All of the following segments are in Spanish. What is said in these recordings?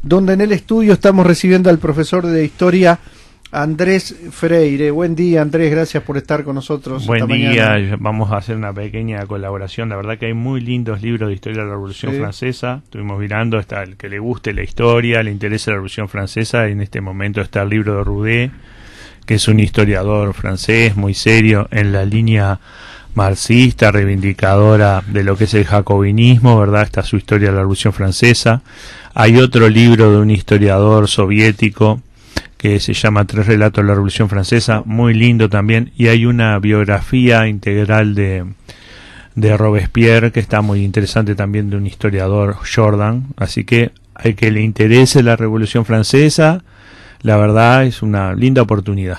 donde en el estudio estamos recibiendo al profesor de Historia, Andrés Freire. Buen día, Andrés, gracias por estar con nosotros. Buen esta día, mañana. Vamos a hacer una pequeña colaboración. La verdad que hay muy lindos libros de historia de la Revolución Francesa. Estuvimos mirando, está el que le guste la historia, le interesa la Revolución Francesa. En este momento está el libro de Roudet, que es un historiador francés muy serio en la línea marxista, reivindicadora de lo que es el jacobinismo, ¿verdad? Está su historia de la Revolución Francesa. Hay otro libro de un historiador soviético que se llama Tres relatos de la Revolución Francesa, muy lindo también, y hay una biografía integral de Robespierre, que está muy interesante también, de un historiador, Jordan. Así que al que le interese la Revolución Francesa, la verdad es una linda oportunidad.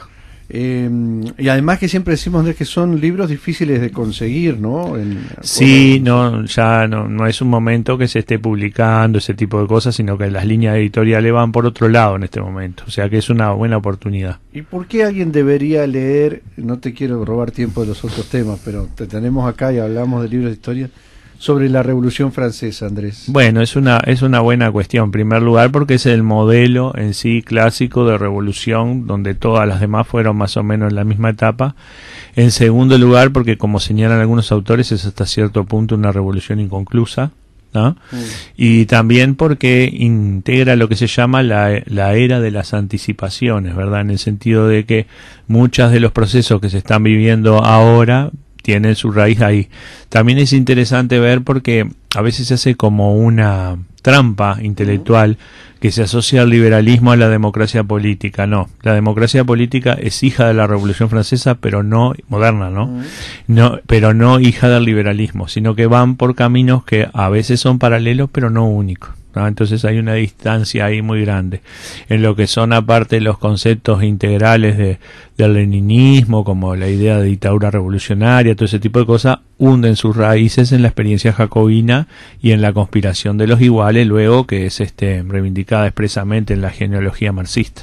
Y además que siempre decimos, Andrés, que son libros difíciles de conseguir, ¿no? Sí, ya no es un momento que se esté publicando ese tipo de cosas, sino que las líneas editoriales van por otro lado en este momento, o sea que es una buena oportunidad. ¿Y por qué alguien debería leer? No te quiero robar tiempo de los otros temas, pero te tenemos acá y hablamos de libros de historia sobre la Revolución Francesa, Andrés. Bueno, es una buena cuestión, en primer lugar porque es el modelo en sí clásico de revolución, donde todas las demás fueron más o menos en la misma etapa. En segundo lugar porque, como señalan algunos autores, es hasta cierto punto una revolución inconclusa, ¿no? Y también porque integra lo que se llama la era de las anticipaciones, ¿verdad? En el sentido de que muchos de los procesos que se están viviendo ahora tienen su raíz ahí. También es interesante ver porque a veces se hace como una trampa intelectual que se asocia al liberalismo a la democracia política. No, la democracia política es hija de la Revolución Francesa, pero no moderna, pero no hija del liberalismo, sino que van por caminos que a veces son paralelos, pero no únicos, ¿no? Entonces hay una distancia ahí muy grande en lo que son, aparte, los conceptos integrales del leninismo, como la idea de dictadura revolucionaria, todo ese tipo de cosas, hunden sus raíces en la experiencia jacobina y en la conspiración de los iguales, luego que es reivindicada expresamente en la genealogía marxista.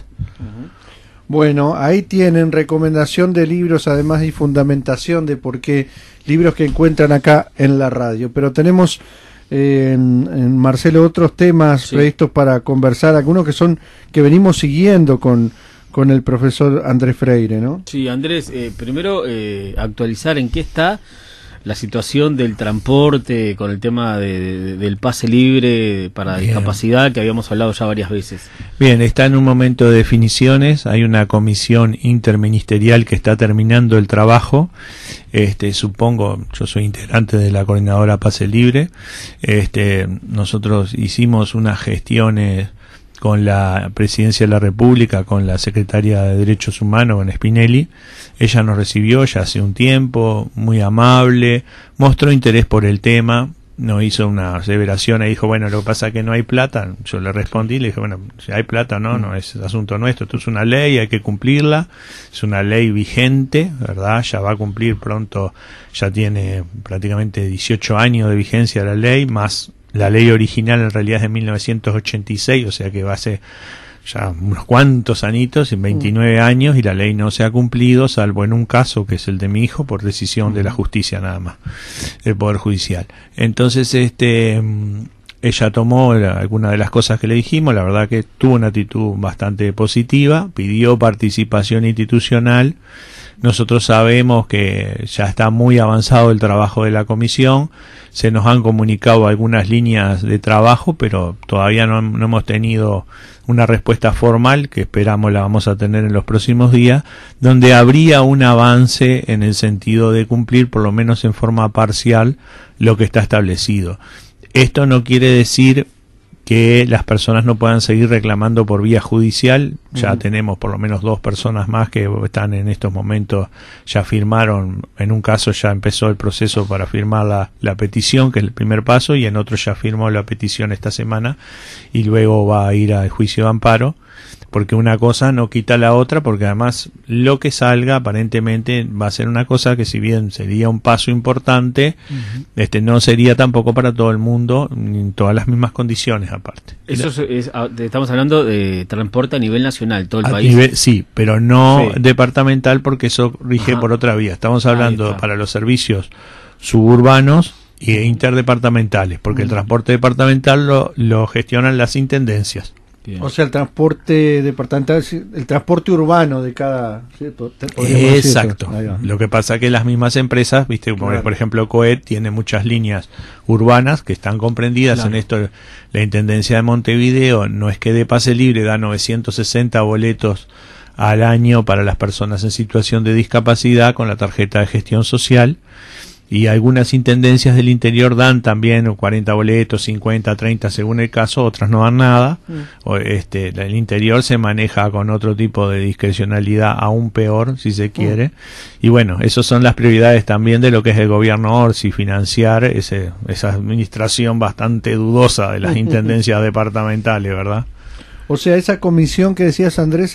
Bueno, ahí tienen recomendación de libros, además, y fundamentación de por qué, libros que encuentran acá en la radio. Pero tenemos en Marcelo otros temas previstos para conversar, algunos que venimos siguiendo con el profesor Andrés Freire, ¿no? Sí, Andrés, primero actualizar en qué está la situación del transporte con el tema del pase libre para discapacidad, que habíamos hablado ya varias veces. Bien, está en un momento de definiciones. Hay una comisión interministerial que está terminando el trabajo. Supongo, yo soy integrante de la coordinadora Pase Libre. Nosotros hicimos unas gestiones con la Presidencia de la República, con la Secretaria de Derechos Humanos, con Spinelli. Ella nos recibió ya hace un tiempo, muy amable, mostró interés por el tema, nos hizo una aseveración y dijo, bueno, lo que pasa es que no hay plata. Yo le respondí, le dije, bueno, si hay plata no es asunto nuestro, esto es una ley, hay que cumplirla, es una ley vigente, ¿verdad? Ya va a cumplir pronto, ya tiene prácticamente 18 años de vigencia la ley, más la ley original en realidad es de 1986, o sea que va a ser ya unos cuantos añitos, en 29 años, y la ley no se ha cumplido, salvo en un caso que es el de mi hijo, por decisión de la justicia nada más, del Poder Judicial. Entonces, ella tomó algunas de las cosas que le dijimos, la verdad que tuvo una actitud bastante positiva, pidió participación institucional. Nosotros sabemos que ya está muy avanzado el trabajo de la comisión, se nos han comunicado algunas líneas de trabajo, pero todavía no hemos tenido una respuesta formal, que esperamos la vamos a tener en los próximos días, donde habría un avance en el sentido de cumplir, por lo menos en forma parcial, lo que está establecido. Esto no quiere decir que las personas no puedan seguir reclamando por vía judicial. Ya tenemos por lo menos 2 personas más que están en estos momentos, ya firmaron, en un caso ya empezó el proceso para firmar la petición, que es el primer paso, y en otro ya firmó la petición esta semana y luego va a ir al juicio de amparo, porque una cosa no quita la otra, porque además lo que salga aparentemente va a ser una cosa que, si bien sería un paso importante, no sería tampoco para todo el mundo, ni en todas las mismas condiciones aparte. Eso estamos hablando de transporte a nivel nacional, todo el país. Sí, pero no departamental, porque eso rige por otra vía. Estamos hablando para los servicios suburbanos e interdepartamentales, porque el transporte departamental lo gestionan las intendencias. Bien. O sea, el transporte departamental, el transporte urbano de cada... ¿sí? Exacto. Lo que pasa es que las mismas empresas, viste, como claro. por ejemplo COET tiene muchas líneas urbanas que están comprendidas claro. en esto. La Intendencia de Montevideo no es que de pase libre, da 960 boletos al año para las personas en situación de discapacidad con la tarjeta de gestión social. Y algunas intendencias del interior dan también 40 boletos, 50, 30 según el caso, otras no dan nada. El interior se maneja con otro tipo de discrecionalidad aún peor, si se quiere. Y bueno, esas son las prioridades también de lo que es el gobierno Orsi, financiar esa administración bastante dudosa de las intendencias departamentales, ¿verdad? O sea, esa comisión que decías, Andrés,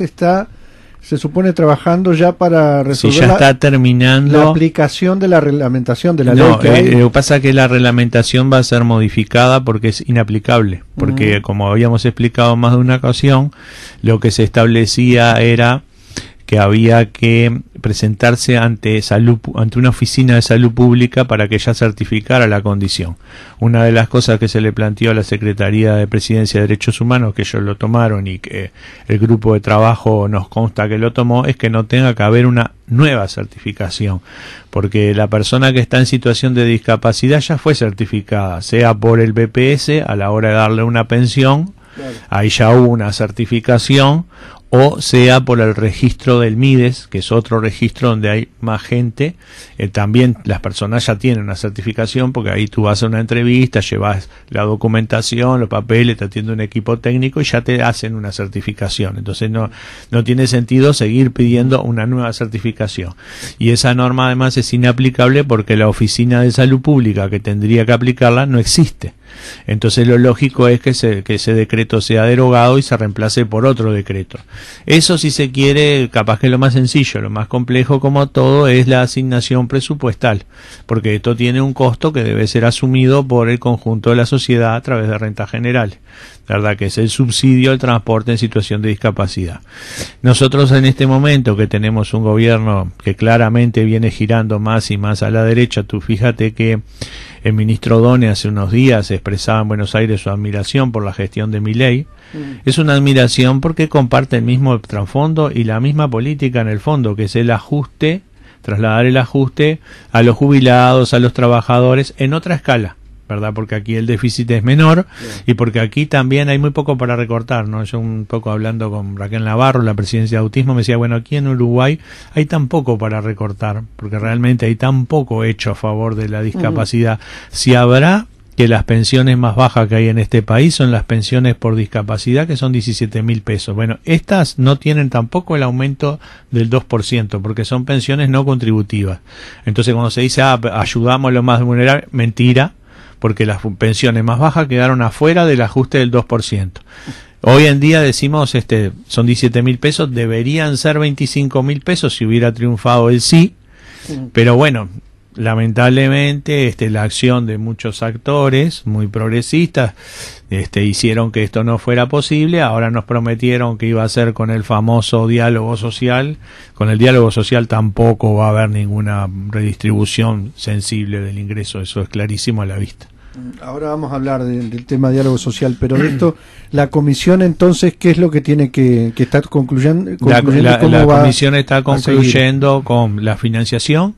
se supone trabajando ya para resolver ya está terminando la aplicación de la reglamentación de la ley que hay. Lo que pasa es que la reglamentación va a ser modificada porque es inaplicable, porque como habíamos explicado más de una ocasión, lo que se establecía era que había que presentarse ante una oficina de salud pública para que ella certificara la condición. Una de las cosas que se le planteó a la Secretaría de Presidencia de Derechos Humanos, que ellos lo tomaron y que el grupo de trabajo nos consta que lo tomó, es que no tenga que haber una nueva certificación, porque la persona que está en situación de discapacidad ya fue certificada, sea por el BPS a la hora de darle una pensión, claro. Ahí ya hubo una certificación, o sea por el registro del MIDES, que es otro registro donde hay más gente. También las personas ya tienen una certificación, porque ahí tú vas a una entrevista, llevas la documentación, los papeles, te atiende un equipo técnico y ya te hacen una certificación. Entonces no tiene sentido seguir pidiendo una nueva certificación. Y esa norma además es inaplicable porque la Oficina de Salud Pública que tendría que aplicarla no existe. Entonces lo lógico es que ese decreto sea derogado y se reemplace por otro decreto. Eso, si se quiere, capaz que lo más sencillo. Lo más complejo, como todo, es la asignación presupuestal, porque esto tiene un costo que debe ser asumido por el conjunto de la sociedad a través de renta general, ¿verdad? Que es el subsidio al transporte en situación de discapacidad. Nosotros en este momento que tenemos un gobierno que claramente viene girando más y más a la derecha, tú fíjate que el ministro Done hace unos días expresaba en Buenos Aires su admiración por la gestión de Milei. Es una admiración porque comparte el mismo trasfondo y la misma política en el fondo, que es el ajuste, trasladar el ajuste a los jubilados, a los trabajadores en otra escala, ¿verdad? Porque aquí el déficit es menor y porque aquí también hay muy poco para recortar, ¿no? Yo un poco hablando con Raquel Navarro, la presidencia de Autismo, me decía, bueno, aquí en Uruguay hay tan poco para recortar, porque realmente hay tan poco hecho a favor de la discapacidad. Si habrá que las pensiones más bajas que hay en este país son las pensiones por discapacidad, que son 17.000 pesos. Bueno, estas no tienen tampoco el aumento del 2%, porque son pensiones no contributivas. Entonces, cuando se dice, ayudamos a los más vulnerables, mentira, porque las pensiones más bajas quedaron afuera del ajuste del 2%. Hoy en día decimos, son 17.000 pesos, deberían ser 25.000 pesos si hubiera triunfado el sí, pero bueno, lamentablemente la acción de muchos actores muy progresistas hicieron que esto no fuera posible. Ahora nos prometieron que iba a ser con el famoso diálogo social. Con el diálogo social tampoco va a haber ninguna redistribución sensible del ingreso, eso es clarísimo a la vista. Ahora vamos a hablar del tema diálogo social, pero de esto, la comisión entonces, ¿qué es lo que tiene que estar concluyendo? La comisión está concluyendo con la financiación,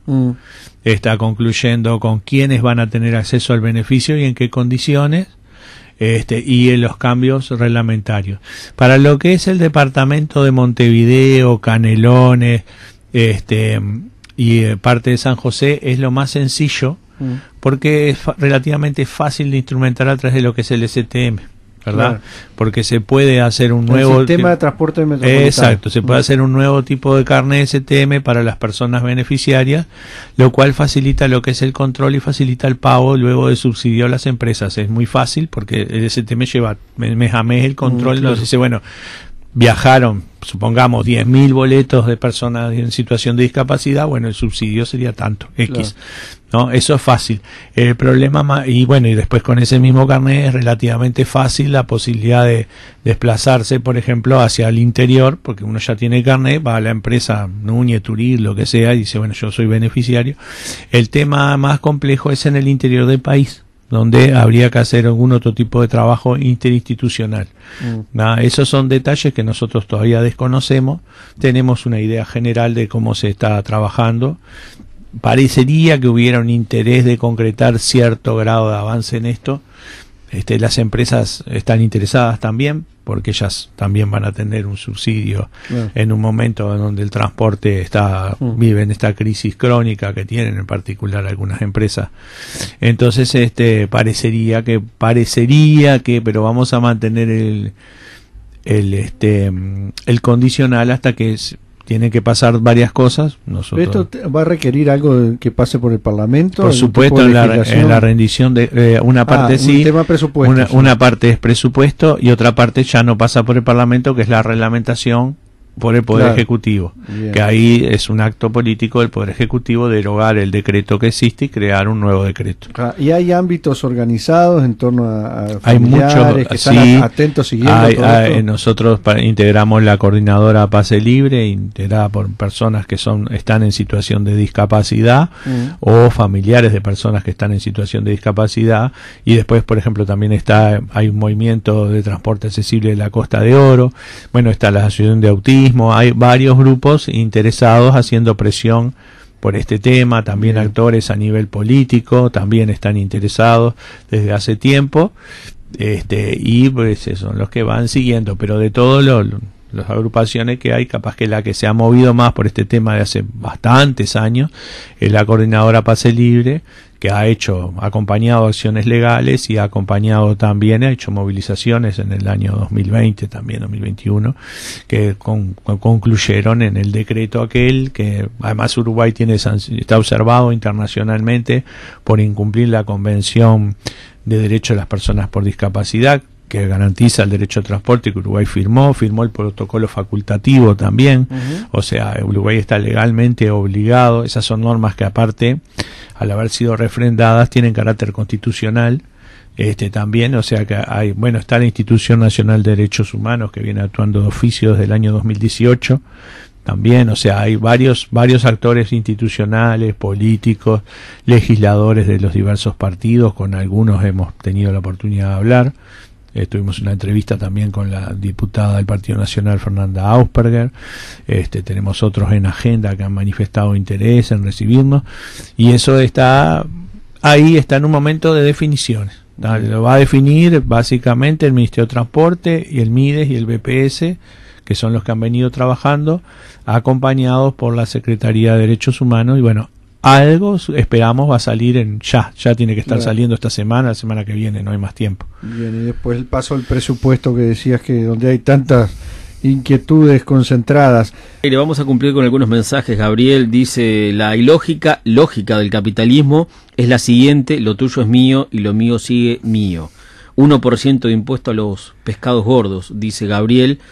está concluyendo con quiénes van a tener acceso al beneficio y en qué condiciones, y en los cambios reglamentarios. Para lo que es el departamento de Montevideo, Canelones, y parte de San José, es lo más sencillo, porque es relativamente fácil de instrumentar a través de lo que es el STM, ¿verdad? Claro. Porque se puede hacer un nuevo sistema de transporte metropolitano. Exacto, se puede hacer un nuevo tipo de carnet STM para las personas beneficiarias, lo cual facilita lo que es el control y facilita el pago luego de subsidio a las empresas. Es muy fácil porque el STM lleva mes a mes el control. Claro. Entonces dice, bueno, viajaron, supongamos, 10.000 boletos de personas en situación de discapacidad, bueno, el subsidio sería tanto, X, claro. ¿No? Eso es fácil. El problema, y bueno, y después con ese mismo carnet es relativamente fácil la posibilidad de desplazarse, por ejemplo, hacia el interior, porque uno ya tiene carnet, va a la empresa Núñez, Turir, lo que sea, y dice, bueno, yo soy beneficiario. El tema más complejo es en el interior del país, donde habría que hacer algún otro tipo de trabajo interinstitucional. Esos son detalles que nosotros todavía desconocemos. Tenemos una idea general de cómo se está trabajando. Parecería que hubiera un interés de concretar cierto grado de avance en esto. Las empresas están interesadas también, porque ellas también van a tener un subsidio en un momento en donde el transporte vive en esta crisis crónica que tienen en particular algunas empresas. Entonces parecería que, pero vamos a mantener el condicional hasta que tienen que pasar varias cosas. ¿Esto va a requerir algo que pase por el Parlamento? Por supuesto, en la rendición de una parte sí, tema presupuesto, una parte es presupuesto y otra parte ya no pasa por el Parlamento, que es la reglamentación por el Poder Ejecutivo. Bien. Que ahí es un acto político del Poder Ejecutivo derogar el decreto que existe y crear un nuevo decreto. ¿Y hay ámbitos organizados en torno a hay muchos que están atentos siguiendo nosotros integramos la coordinadora Pase Libre, integrada por personas que están en situación de discapacidad o familiares de personas que están en situación de discapacidad, y después, por ejemplo, también hay un movimiento de transporte accesible de la Costa de Oro. Bueno, está la Asociación de Autismo. Hay varios grupos interesados haciendo presión por este tema. También actores a nivel político también están interesados desde hace tiempo, y pues son los que van siguiendo. Pero de todas las agrupaciones que hay, capaz que la que se ha movido más por este tema de hace bastantes años es la coordinadora Pase Libre, que ha acompañado acciones legales y ha hecho movilizaciones en el año 2020, también 2021, que concluyeron en el decreto aquel, que además Uruguay está observado internacionalmente por incumplir la Convención de Derechos de las Personas por Discapacidad, que garantiza el derecho al transporte, que Uruguay firmó el protocolo facultativo también. O sea, Uruguay está legalmente obligado. Esas son normas que, aparte, al haber sido refrendadas, tienen carácter constitucional también. O sea que está la Institución Nacional de Derechos Humanos, que viene actuando de oficio desde el año 2018 también. O sea, hay varios actores institucionales, políticos, legisladores de los diversos partidos. Con algunos hemos tenido la oportunidad de hablar. Tuvimos una entrevista también con la diputada del Partido Nacional, Fernanda Ausperger. Tenemos otros en agenda que han manifestado interés en recibirnos, y eso está en un momento de definiciones. Lo va a definir básicamente el Ministerio de Transporte y el MIDES y el BPS, que son los que han venido trabajando, acompañados por la Secretaría de Derechos Humanos. Y bueno, algo esperamos va a salir ya tiene que estar saliendo esta semana, la semana que viene, no hay más tiempo. Bien, y después el paso al presupuesto, que decías que donde hay tantas inquietudes concentradas. Le vamos a cumplir con algunos mensajes. Gabriel dice: la lógica del capitalismo es la siguiente: lo tuyo es mío y lo mío sigue mío. 1% de impuesto a los pescados gordos, dice Gabriel.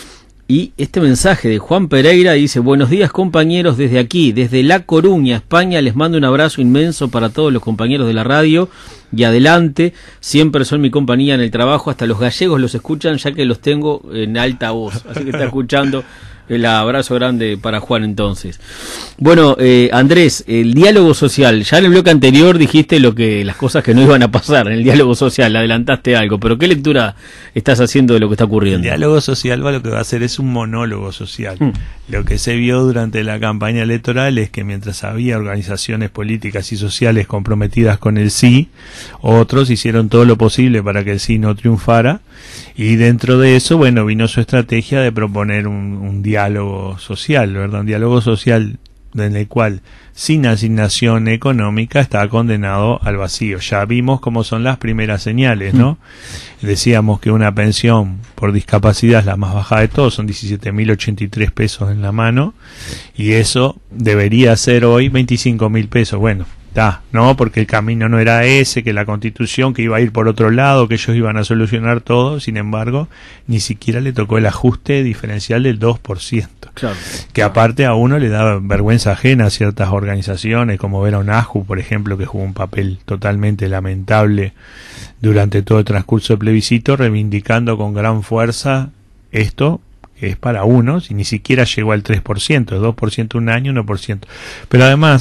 Y este mensaje de Juan Pereira dice: buenos días, compañeros, desde aquí, desde La Coruña, España, les mando un abrazo inmenso para todos los compañeros de la radio, y adelante, siempre son mi compañía en el trabajo, hasta los gallegos los escuchan, ya que los tengo en alta voz, así que está escuchando. El abrazo grande para Juan, entonces. Bueno, Andrés, el diálogo social. Ya en el bloque anterior dijiste las cosas que no iban a pasar en el diálogo social, adelantaste algo, pero ¿qué lectura estás haciendo de lo que está ocurriendo? El diálogo social lo que va a hacer es un monólogo social. Lo que se vio durante la campaña electoral es que mientras había organizaciones políticas y sociales comprometidas con el sí, otros hicieron todo lo posible para que el sí no triunfara, y dentro de eso, vino su estrategia de proponer un diálogo social, ¿verdad? Un diálogo social en el cual, sin asignación económica, está condenado al vacío. Ya vimos cómo son las primeras señales, ¿no? Decíamos que una pensión por discapacidad es la más baja de todos, son 17.083 pesos en la mano, y eso debería ser hoy 25.000 pesos. Bueno, no, porque el camino no era ese, que la Constitución, que iba a ir por otro lado, que ellos iban a solucionar todo. Sin embargo, ni siquiera le tocó el ajuste diferencial del 2%. Claro. Que aparte a uno le da vergüenza ajena a ciertas organizaciones, como ver a UNAJU, por ejemplo, que jugó un papel totalmente lamentable durante todo el transcurso del plebiscito, reivindicando con gran fuerza esto, que es para unos, y ni siquiera llegó al 3%, 2% un año, 1%. Pero además,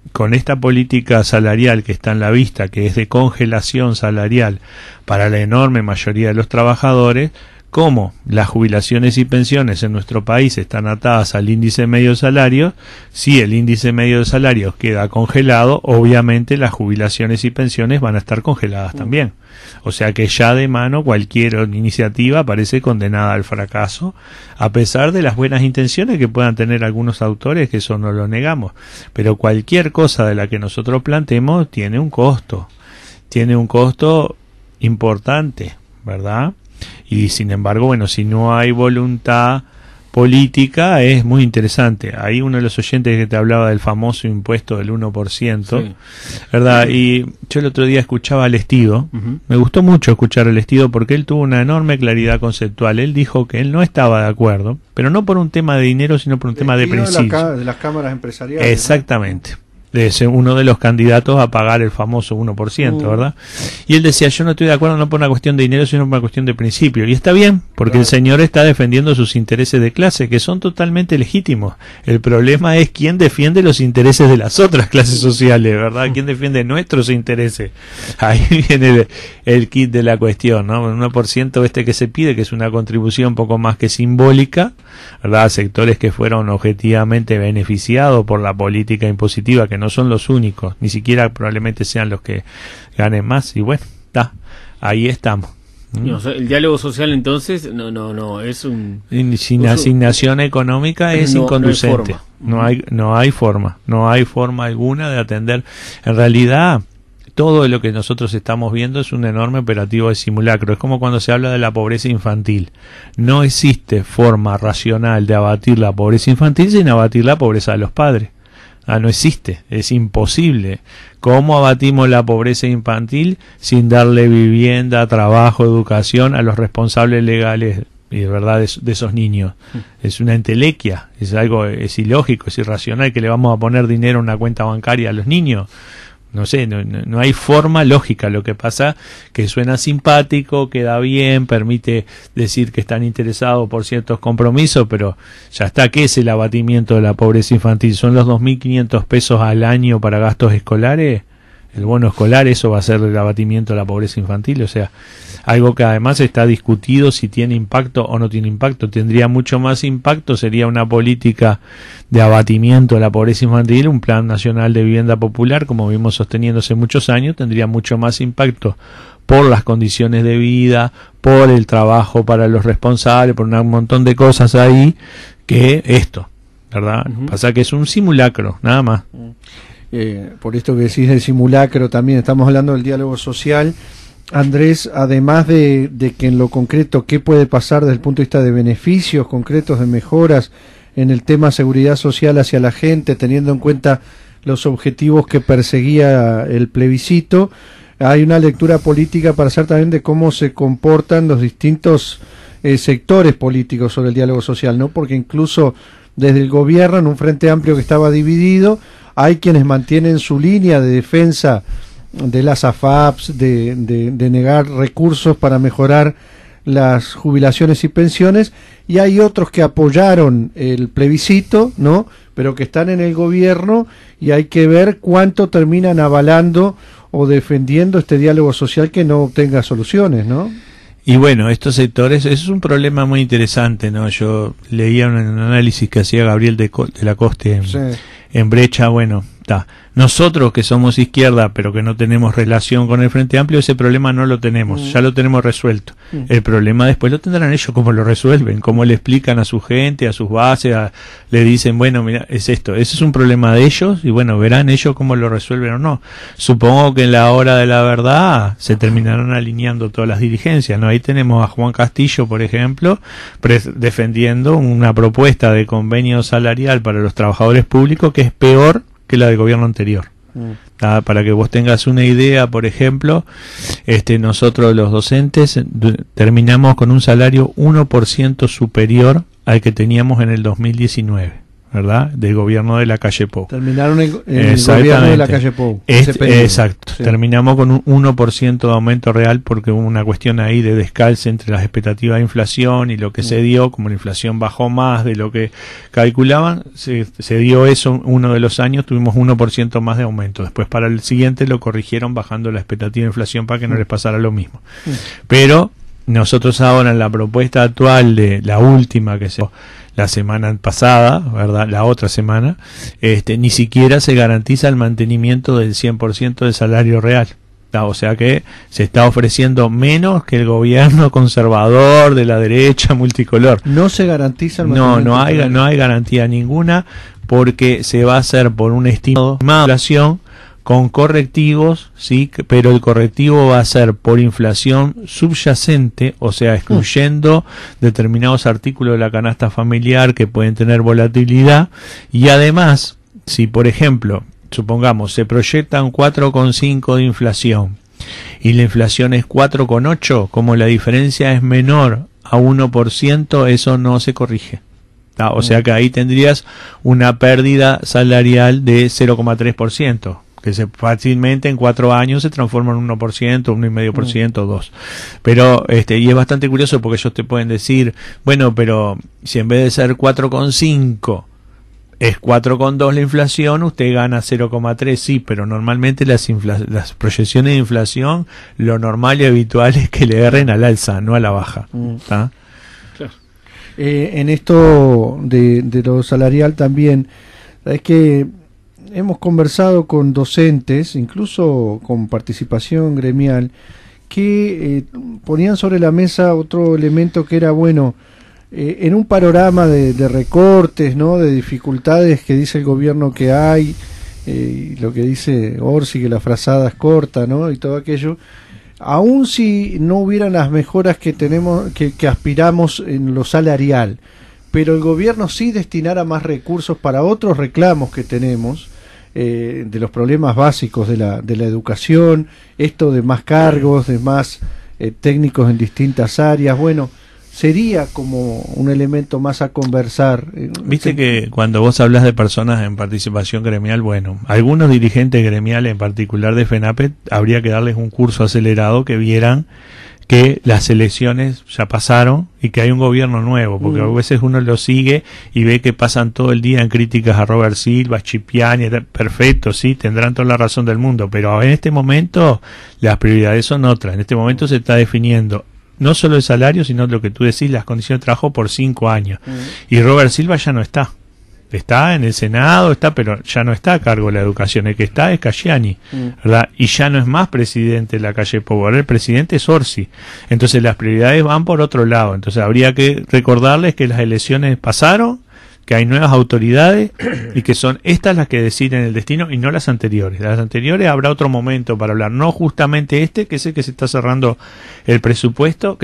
con esta política salarial que está en la vista, que es de congelación salarial para la enorme mayoría de los trabajadores, como las jubilaciones y pensiones en nuestro país están atadas al índice medio de salario, si el índice medio de salarios queda congelado, obviamente las jubilaciones y pensiones van a estar congeladas también. O sea que ya de mano cualquier iniciativa parece condenada al fracaso, a pesar de las buenas intenciones que puedan tener algunos autores, que eso no lo negamos. Pero cualquier cosa de la que nosotros planteemos tiene un costo importante, ¿verdad? Y sin embargo, bueno, si no hay voluntad política, es muy interesante. Ahí uno de los oyentes que te hablaba del famoso impuesto del 1%, sí, ¿verdad? Y yo el otro día escuchaba a Lestido, me gustó mucho escuchar a Lestido porque él tuvo una enorme claridad conceptual. Él dijo que él no estaba de acuerdo, pero no por un tema de dinero, sino por un tema de principio. De las cámaras empresariales. Exactamente. Es uno de los candidatos a pagar el famoso 1%, ¿verdad? Y él decía, yo no estoy de acuerdo no por una cuestión de dinero, sino por una cuestión de principio. Y está bien, porque el señor está defendiendo sus intereses de clase, que son totalmente legítimos. El problema es quién defiende los intereses de las otras clases sociales, ¿verdad? ¿Quién defiende nuestros intereses? Ahí viene el kit de la cuestión, ¿no? El 1% que se pide, que es una contribución poco más que simbólica, ¿verdad? Sectores que fueron objetivamente beneficiados por la política impositiva, que no son los únicos, ni siquiera probablemente sean los que ganen más, y bueno, ahí estamos. No, o sea, el diálogo social entonces no es un sin asignación económica es inconducente. No hay forma alguna de atender. En realidad todo lo que nosotros estamos viendo es un enorme operativo de simulacro. Es como cuando se habla de la pobreza infantil. No existe forma racional de abatir la pobreza infantil sin abatir la pobreza de los padres. No existe, es imposible. ¿Cómo abatimos la pobreza infantil sin darle vivienda, trabajo, educación a los responsables legales y de verdad de esos niños? Es una entelequia, es ilógico, es irracional que le vamos a poner dinero en una cuenta bancaria a los niños. No sé, no hay forma lógica. Lo que pasa que suena simpático, queda bien, permite decir que están interesados por ciertos compromisos, pero ya está. ¿Qué es el abatimiento de la pobreza infantil? ¿Son los 2.500 pesos al año para gastos escolares? El bono escolar, eso va a ser el abatimiento de la pobreza infantil. O sea, algo que además está discutido si tiene impacto o no tiene impacto. Tendría mucho más impacto, sería una política de abatimiento de la pobreza infantil, un plan nacional de vivienda popular, como vimos sosteniéndose muchos años, tendría mucho más impacto por las condiciones de vida, por el trabajo para los responsables, por un montón de cosas ahí, que esto, ¿verdad? Pasa que es un simulacro, nada más. Por esto que decís del simulacro, también estamos hablando del diálogo social. Andrés, además de que en lo concreto, ¿qué puede pasar desde el punto de vista de beneficios concretos, de mejoras en el tema seguridad social hacia la gente, teniendo en cuenta los objetivos que perseguía el plebiscito? Hay una lectura política para hacer también de cómo se comportan los distintos sectores políticos sobre el diálogo social, ¿no? Porque incluso desde el gobierno, en un frente amplio que estaba dividido, hay quienes mantienen su línea de defensa de las AFAPs, de negar recursos para mejorar las jubilaciones y pensiones, y hay otros que apoyaron el plebiscito, ¿no? Pero que están en el gobierno, y hay que ver cuánto terminan avalando o defendiendo este diálogo social que no obtenga soluciones, ¿no? Y bueno, estos sectores, eso es un problema muy interesante, ¿no? Yo leía un análisis que hacía Gabriel de la Coste en Brecha. Bueno, está. Nosotros que somos izquierda, pero que no tenemos relación con el Frente Amplio, ese problema no lo tenemos, ya lo tenemos resuelto. El problema después lo tendrán ellos, cómo lo resuelven, cómo le explican a su gente, a sus bases, le dicen, bueno, mira, es esto, ese es un problema de ellos, y bueno, verán ellos cómo lo resuelven o no. Supongo que en la hora de la verdad se terminarán alineando todas las dirigencias, ¿no? Ahí tenemos a Juan Castillo, por ejemplo, defendiendo una propuesta de convenio salarial para los trabajadores públicos que es peor que la del gobierno anterior. Para que vos tengas una idea, por ejemplo, nosotros los docentes terminamos con un salario 1% superior al que teníamos en el 2019, ¿verdad? Del gobierno de la calle Pou. Terminaron el gobierno de la calle Pou. Exacto. Sí. Terminamos con un 1% de aumento real porque hubo una cuestión ahí de descalce entre las expectativas de inflación y lo que se dio. Como la inflación bajó más de lo que calculaban, se dio eso uno de los años, tuvimos 1% más de aumento. Después para el siguiente lo corrigieron bajando la expectativa de inflación para que no les pasara lo mismo. Pero nosotros ahora en la propuesta actual de la última que se la semana pasada, ¿verdad? La otra semana, ni siquiera se garantiza el mantenimiento del 100% del salario real. O sea que se está ofreciendo menos que el gobierno conservador de la derecha multicolor. No se garantiza el mantenimiento. No hay garantía ninguna porque se va a hacer por un estimado de inflación con correctivos, sí, pero el correctivo va a ser por inflación subyacente, o sea, excluyendo determinados artículos de la canasta familiar que pueden tener volatilidad, y además, si por ejemplo, supongamos, se proyecta un 4,5 de inflación y la inflación es 4,8, como la diferencia es menor a 1%, eso no se corrige. O sea que ahí tendrías una pérdida salarial de 0,3%. Que fácilmente en 4 años se transforma en 1%, 1,5%, 2%. Pero, y es bastante curioso porque ellos te pueden decir, bueno, pero si en vez de ser 4,5 es 4,2 la inflación, usted gana 0,3, sí, pero normalmente las proyecciones de inflación, lo normal y habitual es que le erren al alza, no a la baja. Claro. En esto de lo salarial también, es que hemos conversado con docentes, incluso con participación gremial, que ponían sobre la mesa otro elemento que era, bueno, en un panorama de recortes, ¿no? De dificultades que dice el gobierno que hay, y lo que dice Orsi, que la frazada es corta, ¿no? Y todo aquello, aun si no hubieran las mejoras que tenemos, que aspiramos en lo salarial, pero el gobierno sí destinara más recursos para otros reclamos que tenemos, de los problemas básicos de la educación, esto de más cargos, de más técnicos en distintas áreas, bueno, sería como un elemento más a conversar. Viste que cuando vos hablas de personas en participación gremial, bueno, algunos dirigentes gremiales, en particular de FENAPE, habría que darles un curso acelerado que vieran que las elecciones ya pasaron y que hay un gobierno nuevo, porque a veces uno lo sigue y ve que pasan todo el día en críticas a Robert Silva, a Chipiani, perfecto, sí, tendrán toda la razón del mundo, pero en este momento las prioridades son otras. En este momento se está definiendo no solo el salario, sino lo que tú decís, las condiciones de trabajo por 5 años. Y Robert Silva ya no está. Está en el Senado, pero ya no está a cargo de la educación. El que está es Casciani, ¿verdad? Y ya no es más presidente de la calle Pou, el presidente es Orsi. Entonces las prioridades van por otro lado. Entonces habría que recordarles que las elecciones pasaron, que hay nuevas autoridades y que son estas las que deciden el destino y no las anteriores. Las anteriores habrá otro momento para hablar, no justamente que es el que se está cerrando el presupuesto,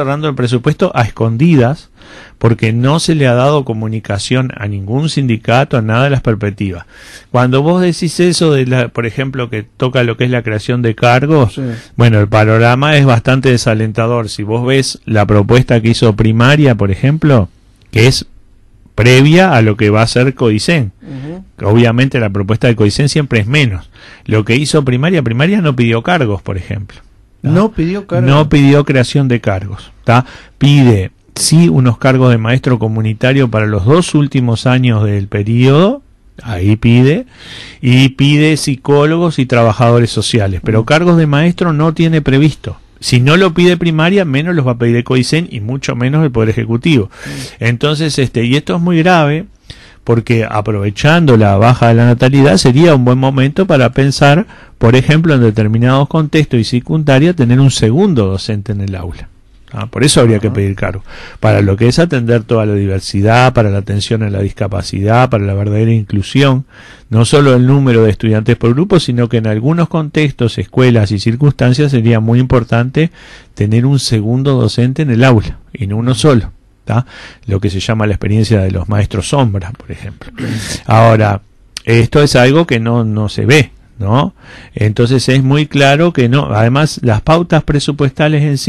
a escondidas, porque no se le ha dado comunicación a ningún sindicato, a nada de las perspectivas. Cuando vos decís eso por ejemplo, que toca lo que es la creación de cargos, sí. Bueno, el panorama es bastante desalentador. Si vos ves la propuesta que hizo Primaria, por ejemplo, que es previa a lo que va a ser Codicen. Obviamente la propuesta de Codicen siempre es menos. Lo que hizo Primaria no pidió cargos, por ejemplo. No pidió cargos. No pidió creación de cargos. Pide sí unos cargos de maestro comunitario para los 2 últimos años del periodo, ahí pide, y pide psicólogos y trabajadores sociales, pero cargos de maestro no tiene previsto. Si no lo pide Primaria, menos los va a pedir el Codicen y mucho menos el Poder Ejecutivo. Entonces, y esto es muy grave, porque aprovechando la baja de la natalidad, sería un buen momento para pensar, por ejemplo, en determinados contextos y secundaria, tener un segundo docente en el aula. Por eso habría que pedir cargo, para lo que es atender toda la diversidad, para la atención a la discapacidad, para la verdadera inclusión, no solo el número de estudiantes por grupo, sino que en algunos contextos, escuelas y circunstancias sería muy importante tener un segundo docente en el aula y no uno solo, lo que se llama la experiencia de los maestros sombra, por ejemplo. Ahora, esto es algo que no se ve, ¿no? Entonces es muy claro que no. Además, las pautas presupuestales en sí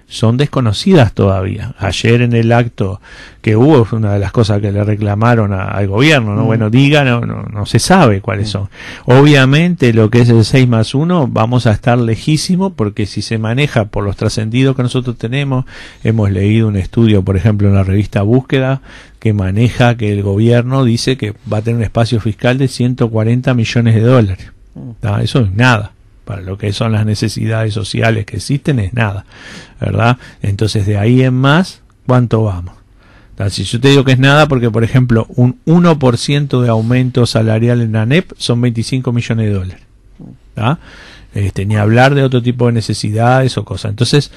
son desconocidas todavía. Ayer en el acto que hubo, fue una de las cosas que le reclamaron al gobierno, ¿no? Bueno, no se sabe cuáles son. Obviamente lo que es el 6+1 vamos a estar lejísimo, porque si se maneja por los trascendidos que nosotros tenemos, hemos leído un estudio, por ejemplo, en la revista Búsqueda, que maneja que el gobierno dice que va a tener un espacio fiscal de 140 millones de dólares. ¿No? Eso es nada. Para lo que son las necesidades sociales que existen es nada, ¿verdad? Entonces de ahí en más, ¿cuánto vamos? Si yo te digo que es nada, porque por ejemplo un 1% de aumento salarial en ANEP son 25 millones de dólares, ¿verdad? Ni hablar de otro tipo de necesidades o cosas. Entonces,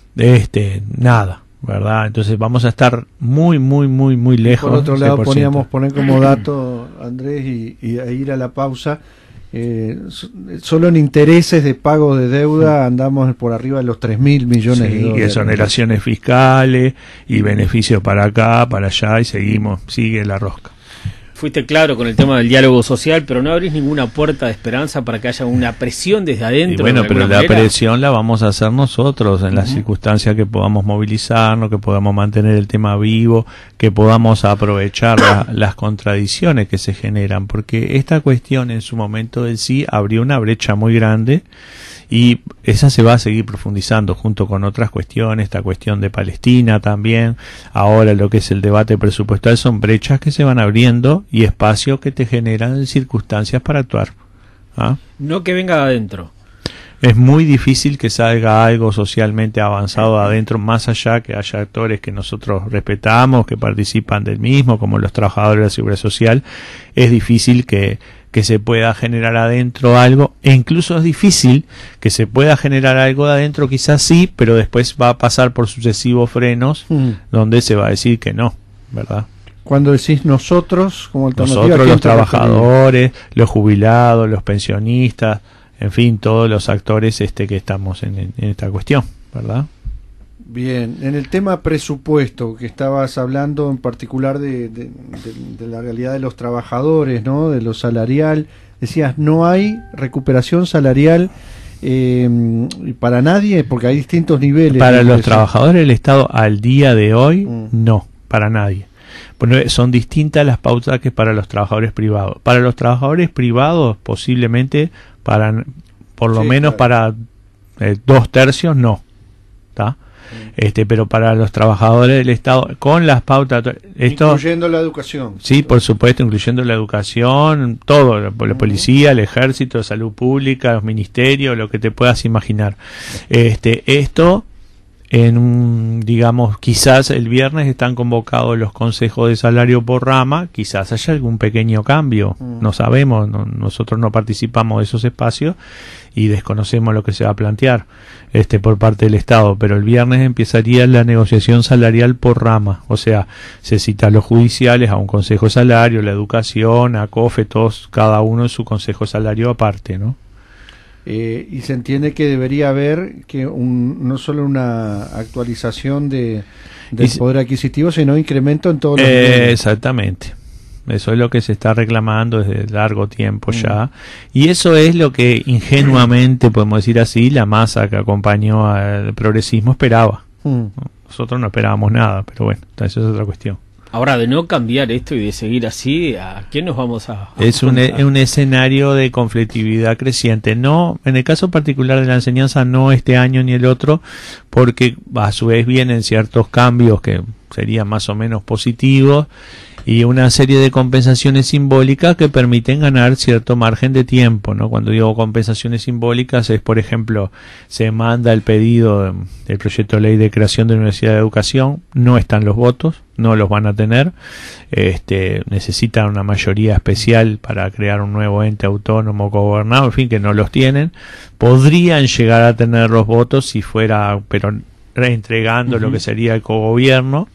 nada, ¿verdad? Entonces vamos a estar muy lejos. Por otro lado, poner como dato, Andrés, y ir a la pausa. Solo en intereses de pago de deuda andamos por arriba de los 3.000 millones de dólares. Y exoneraciones fiscales y beneficios para acá, para allá, y sigue la rosca. Fuiste claro con el tema del diálogo social, pero no abrís ninguna puerta de esperanza para que haya una presión desde adentro. Y bueno, pero la presión la vamos a hacer nosotros en las circunstancias que podamos movilizarnos, que podamos mantener el tema vivo, que podamos aprovechar las contradicciones que se generan, porque esta cuestión en su momento del sí abrió una brecha muy grande, y esa se va a seguir profundizando junto con otras cuestiones, esta cuestión de Palestina también. Ahora lo que es el debate presupuestal son brechas que se van abriendo y espacios que te generan circunstancias para actuar. ¿Ah? No que venga de adentro. Es muy difícil que salga algo socialmente avanzado de adentro, más allá que haya actores que nosotros respetamos, que participan del mismo, como los trabajadores de la Seguridad Social. Es difícil que se pueda generar adentro algo, e incluso es difícil que se pueda generar algo de adentro, quizás sí, pero después va a pasar por sucesivos frenos donde se va a decir que no, ¿verdad? Cuando decís nosotros, como alternativa, nosotros, los trabajadores, los jubilados, los pensionistas, en fin, todos los actores que estamos en esta cuestión, ¿verdad? Bien, en el tema presupuesto, que estabas hablando en particular de la realidad de los trabajadores, ¿no? De lo salarial, decías, no hay recuperación salarial para nadie, porque hay distintos niveles. Para los trabajadores del Estado al día de hoy, no, para nadie. Bueno, son distintas las pautas que para los trabajadores privados. Para los trabajadores privados, posiblemente, por lo menos claro, para 2/3 no, ¿está? Pero para los trabajadores del Estado, con las pautas, incluyendo la educación. Sí, por supuesto, incluyendo la educación, todo, la policía, el ejército, salud pública, los ministerios, lo que te puedas imaginar. Esto digamos, quizás el viernes están convocados los consejos de salario por rama, quizás haya algún pequeño cambio, no sabemos, nosotros no participamos de esos espacios y desconocemos lo que se va a plantear por parte del Estado, pero el viernes empezaría la negociación salarial por rama, o sea, se cita a los judiciales, a un consejo de salario, la educación, a COFE, todos, cada uno en su consejo de salario aparte, ¿no? Y se entiende que debería haber que no solo una actualización del poder adquisitivo, sino incremento en todos los niveles. Exactamente. Eso es lo que se está reclamando desde largo tiempo ya. Y eso es lo que ingenuamente, podemos decir así, la masa que acompañó al progresismo esperaba. Nosotros no esperábamos nada, pero bueno, eso es otra cuestión. Ahora, de no cambiar esto y de seguir así, ¿a quién nos vamos a es un escenario de conflictividad creciente. No, en el caso particular de la enseñanza, no este año ni el otro, porque a su vez vienen ciertos cambios que serían más o menos positivos y una serie de compensaciones simbólicas que permiten ganar cierto margen de tiempo, ¿no? Cuando digo compensaciones simbólicas es, por ejemplo, se manda el pedido del proyecto de ley de creación de Universidad de Educación, no están los votos, no los van a tener, necesitan una mayoría especial para crear un nuevo ente autónomo cogobernado, en fin, que no los tienen, podrían llegar a tener los votos si fuera, pero reentregando lo que sería el cogobierno,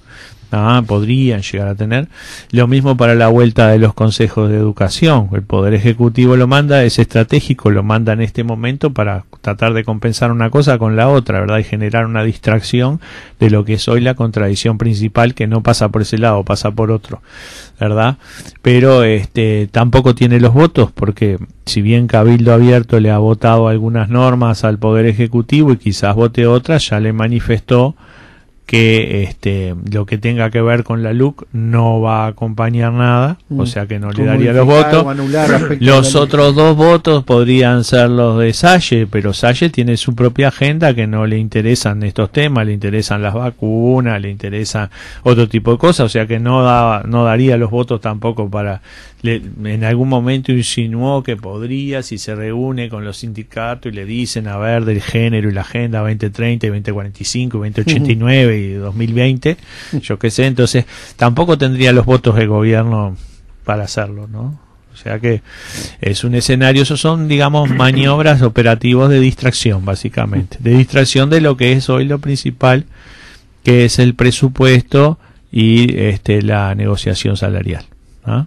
podrían llegar a tener. Lo mismo para la vuelta de los consejos de educación. El Poder Ejecutivo lo manda, es estratégico, lo manda en este momento para tratar de compensar una cosa con la otra, ¿verdad? Y generar una distracción de lo que es hoy la contradicción principal, que no pasa por ese lado, pasa por otro, ¿verdad? Pero tampoco tiene los votos, porque si bien Cabildo Abierto le ha votado algunas normas al Poder Ejecutivo y quizás vote otras, ya le manifestó que lo que tenga que ver con la LUC no va a acompañar nada, o sea que no le daría los votos. Los otros dos votos podrían ser los de Salle, pero Salle tiene su propia agenda, que no le interesan estos temas, le interesan las vacunas, le interesan otro tipo de cosas, o sea que no daría los votos tampoco para... en algún momento insinuó que podría, si se reúne con los sindicatos y le dicen, a ver, del género y la agenda 2030 y 2045 y 2089 y 2020, yo qué sé, entonces tampoco tendría los votos del gobierno para hacerlo, ¿no? O sea que es un escenario, esos son, digamos, maniobras operativos de distracción, básicamente, de distracción de lo que es hoy lo principal, que es el presupuesto y la negociación salarial, ¿no?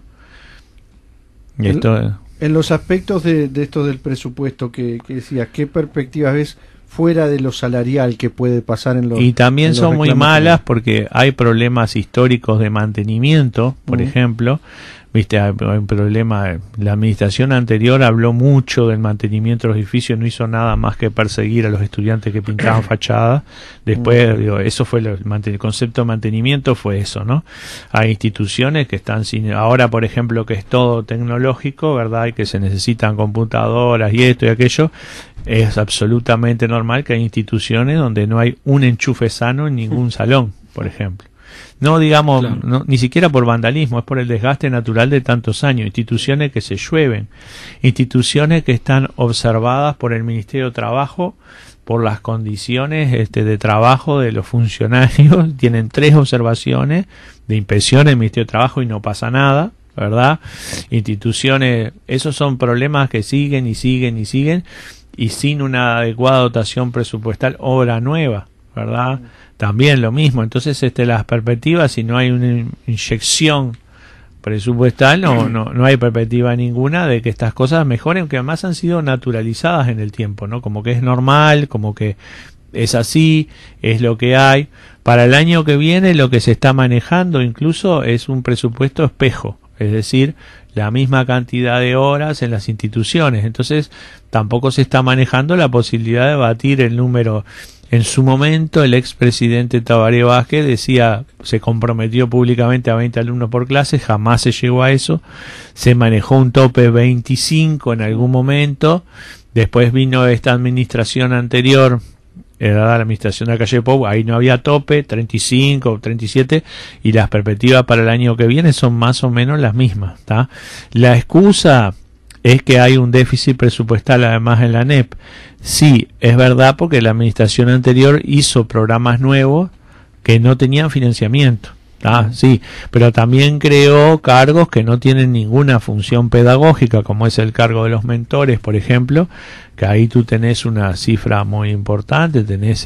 En los aspectos de esto del presupuesto que decías, ¿qué perspectivas ves fuera de lo salarial que puede pasar en los... Y también son muy malas porque hay problemas históricos de mantenimiento, por ejemplo. Viste, hay un problema, la administración anterior habló mucho del mantenimiento de los edificios, no hizo nada más que perseguir a los estudiantes que pintaban fachadas. Después, eso fue el concepto de mantenimiento, fue eso, ¿no? Hay instituciones que están sin, ahora por ejemplo que es todo tecnológico, ¿verdad? Y que se necesitan computadoras y esto y aquello, es absolutamente normal que hay instituciones donde no hay un enchufe sano en ningún salón, por ejemplo. No digamos, claro, no, ni siquiera por vandalismo, es por el desgaste natural de tantos años. Instituciones que se llueven, instituciones que están observadas por el Ministerio de Trabajo por las condiciones de trabajo de los funcionarios. Tienen 3 observaciones de inspección del Ministerio de Trabajo y no pasa nada, ¿verdad? Instituciones, esos son problemas que siguen y siguen y siguen, y sin una adecuada dotación presupuestal, obra nueva, ¿verdad? También lo mismo. Entonces las perspectivas, si no hay una inyección presupuestal, no hay perspectiva ninguna de que estas cosas mejoren, que además han sido naturalizadas en el tiempo, ¿no? Como que es normal, como que es así, es lo que hay. Para el año que viene lo que se está manejando incluso es un presupuesto espejo, es decir, la misma cantidad de horas en las instituciones. Entonces tampoco se está manejando la posibilidad de batir el número. En su momento el expresidente Tabaré Vázquez decía, se comprometió públicamente a 20 alumnos por clase, jamás se llegó a eso, se manejó un tope 25 en algún momento, después vino esta administración anterior, era la administración de Calle Pou, ahí no había tope, 35, 37, y las perspectivas para el año que viene son más o menos las mismas, ¿tá? La excusa es que hay un déficit presupuestal además en la ANEP. Sí, es verdad, porque la administración anterior hizo programas nuevos que no tenían financiamiento. Sí, pero también creó cargos que no tienen ninguna función pedagógica, como es el cargo de los mentores, por ejemplo, que ahí tú tenés una cifra muy importante, tenés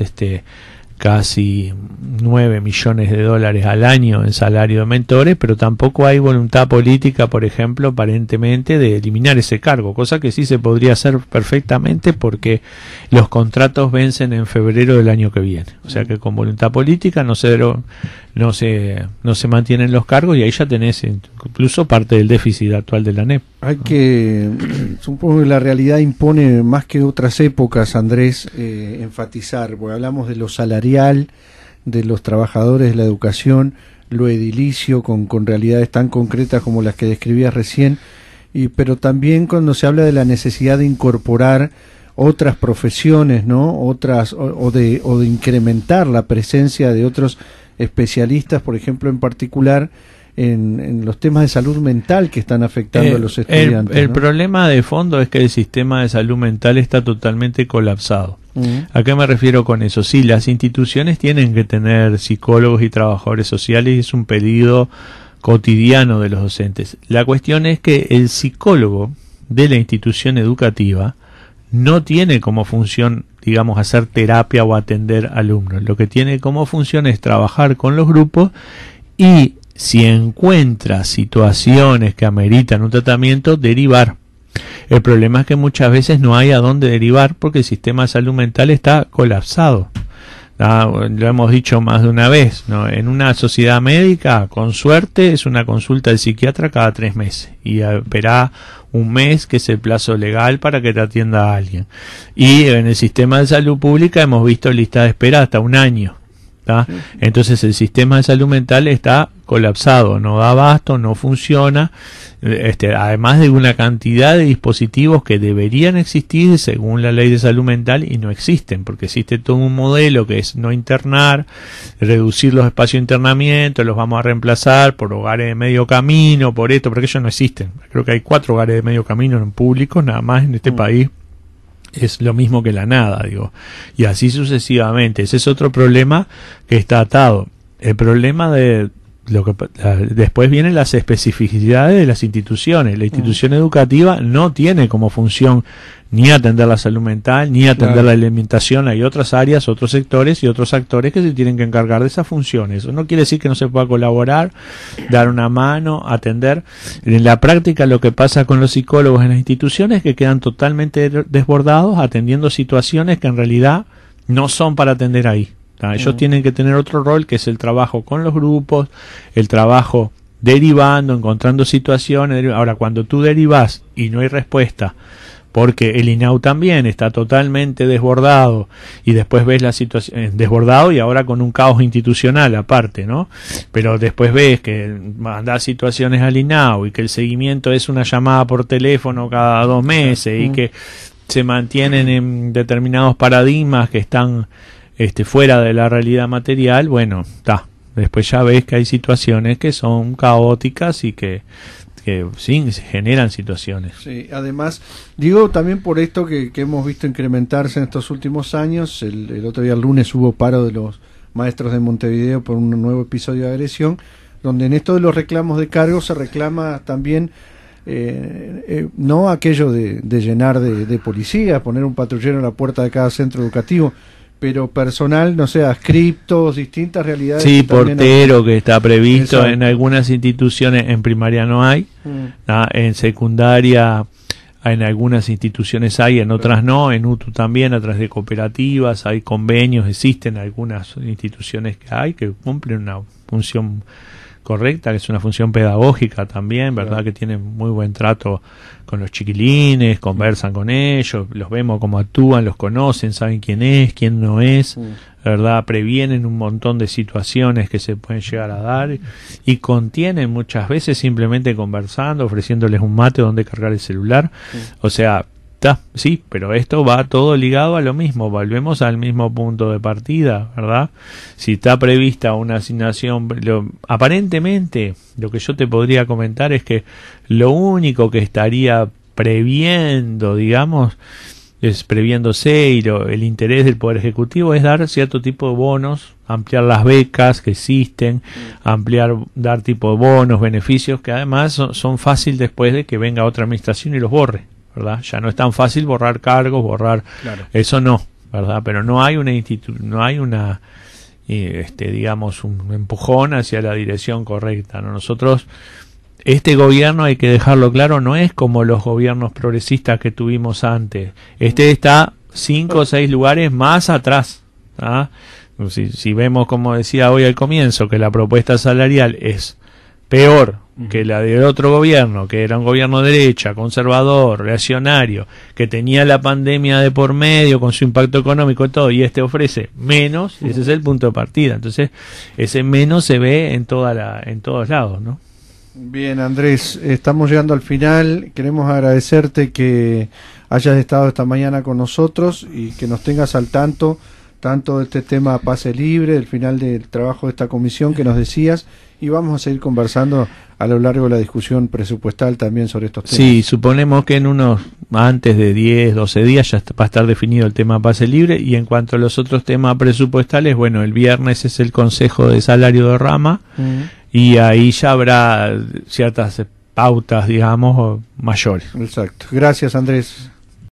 casi 9 millones de dólares al año en salario de mentores, pero tampoco hay voluntad política, por ejemplo, aparentemente, de eliminar ese cargo, cosa que sí se podría hacer perfectamente porque los contratos vencen en febrero del año que viene. O sea que con voluntad política no se mantienen los cargos, y ahí ya tenés incluso parte del déficit actual de la ANEP. Supongo que la realidad impone más que otras épocas, Andrés, enfatizar, porque hablamos de lo salarial, de los trabajadores de la educación, lo edilicio, con realidades tan concretas como las que describías recién, pero también cuando se habla de la necesidad de incorporar otras profesiones, ¿no? Otras, o de incrementar la presencia de otros especialistas, por ejemplo, en particular en los temas de salud mental que están afectando a los estudiantes. El problema de fondo es que el sistema de salud mental está totalmente colapsado. ¿A qué me refiero con eso? Sí, las instituciones tienen que tener psicólogos y trabajadores sociales, y es un pedido cotidiano de los docentes. La cuestión es que el psicólogo de la institución educativa no tiene como función, digamos, hacer terapia o atender alumnos. Lo que tiene como función es trabajar con los grupos y si encuentra situaciones que ameritan un tratamiento, derivar. El problema es que muchas veces no hay a dónde derivar porque el sistema de salud mental está colapsado. Lo hemos dicho más de una vez, ¿no? En una sociedad médica, con suerte, es una consulta del psiquiatra cada 3 meses y esperá un mes, que es el plazo legal para que te atienda a alguien. Y en el sistema de salud pública hemos visto lista de espera hasta 1 año. Entonces el sistema de salud mental está colapsado, no da abasto, no funciona, además de una cantidad de dispositivos que deberían existir según la ley de salud mental y no existen, porque existe todo un modelo que es no internar, reducir los espacios de internamiento, los vamos a reemplazar por hogares de medio camino, por esto, porque ellos no existen. Creo que hay 4 hogares de medio camino en públicos nada más en este país. Es lo mismo que la nada, digo, y así sucesivamente. Ese es otro problema que está atado. El problema de lo que después vienen las especificidades de las instituciones. La institución educativa no tiene como función ni atender la salud mental, ni atender la alimentación. Hay otras áreas, otros sectores y otros actores que se tienen que encargar de esas funciones. Eso no quiere decir que no se pueda colaborar, dar una mano, atender. En la práctica lo que pasa con los psicólogos en las instituciones es que quedan totalmente desbordados atendiendo situaciones que en realidad no son para atender ahí. Ellos tienen que tener otro rol, que es el trabajo con los grupos, el trabajo derivando, encontrando situaciones. Ahora, cuando tú derivas y no hay respuesta, porque el INAU también está totalmente desbordado, y después ves la situación desbordado y ahora con un caos institucional aparte, ¿no? Pero después ves que mandás situaciones al INAU y que el seguimiento es una llamada por teléfono cada 2 meses y que se mantienen en determinados paradigmas que están fuera de la realidad material. Bueno, después ya ves que hay situaciones que son caóticas y que sí, se generan situaciones. Sí, además, digo también por esto que hemos visto incrementarse en estos últimos años. El otro día, el lunes, hubo paro de los maestros de Montevideo por un nuevo episodio de agresión, donde en esto de los reclamos de cargos se reclama también no aquello de llenar de policía, poner un patrullero en la puerta de cada centro educativo, pero personal, no sé, adscriptos, distintas realidades. Sí, portero que está previsto. Exacto. En algunas instituciones, en primaria no hay, en secundaria en algunas instituciones hay, en otras no, en UTU también, a través de cooperativas, hay convenios, existen algunas instituciones que hay que cumplen una función correcta, que es una función pedagógica también, ¿verdad? Que tienen muy buen trato con los chiquilines, conversan con ellos, los vemos cómo actúan, los conocen, saben quién es, quién no es, ¿verdad? Previenen un montón de situaciones que se pueden llegar a dar y contienen muchas veces simplemente conversando, ofreciéndoles un mate donde cargar el celular. O sea, sí, pero esto va todo ligado a lo mismo, volvemos al mismo punto de partida, ¿verdad? Si está prevista una asignación, aparentemente lo que yo te podría comentar es que lo único que estaría previendo, digamos, previéndose y el interés del Poder Ejecutivo es dar cierto tipo de bonos, ampliar las becas que existen, dar tipo de bonos, beneficios que además son fácil después de que venga otra administración y los borre, ¿verdad? Ya no es tan fácil borrar cargos, eso no, ¿verdad? Pero no hay una digamos un empujón hacia la dirección correcta, ¿no? Nosotros, este gobierno, hay que dejarlo claro, no es como los gobiernos progresistas que tuvimos antes. Este está 5 o 6 lugares más atrás, ¿ah? Si vemos, como decía hoy al comienzo, que la propuesta salarial es peor que la del otro gobierno, que era un gobierno de derecha, conservador, reaccionario, que tenía la pandemia de por medio con su impacto económico y todo, y este ofrece menos, ese es el punto de partida. Entonces, ese menos se ve en todos lados, ¿no? Bien, Andrés, estamos llegando al final. Queremos agradecerte que hayas estado esta mañana con nosotros y que nos tengas al tanto de este tema pase libre, del final del trabajo de esta comisión que nos decías, y vamos a seguir conversando a lo largo de la discusión presupuestal también sobre estos temas. Sí, suponemos que antes de 10, 12 días ya va a estar definido el tema pase libre, y en cuanto a los otros temas presupuestales, bueno, el viernes es el Consejo de Salario de Rama, y ahí ya habrá ciertas pautas, digamos, mayores. Exacto. Gracias, Andrés.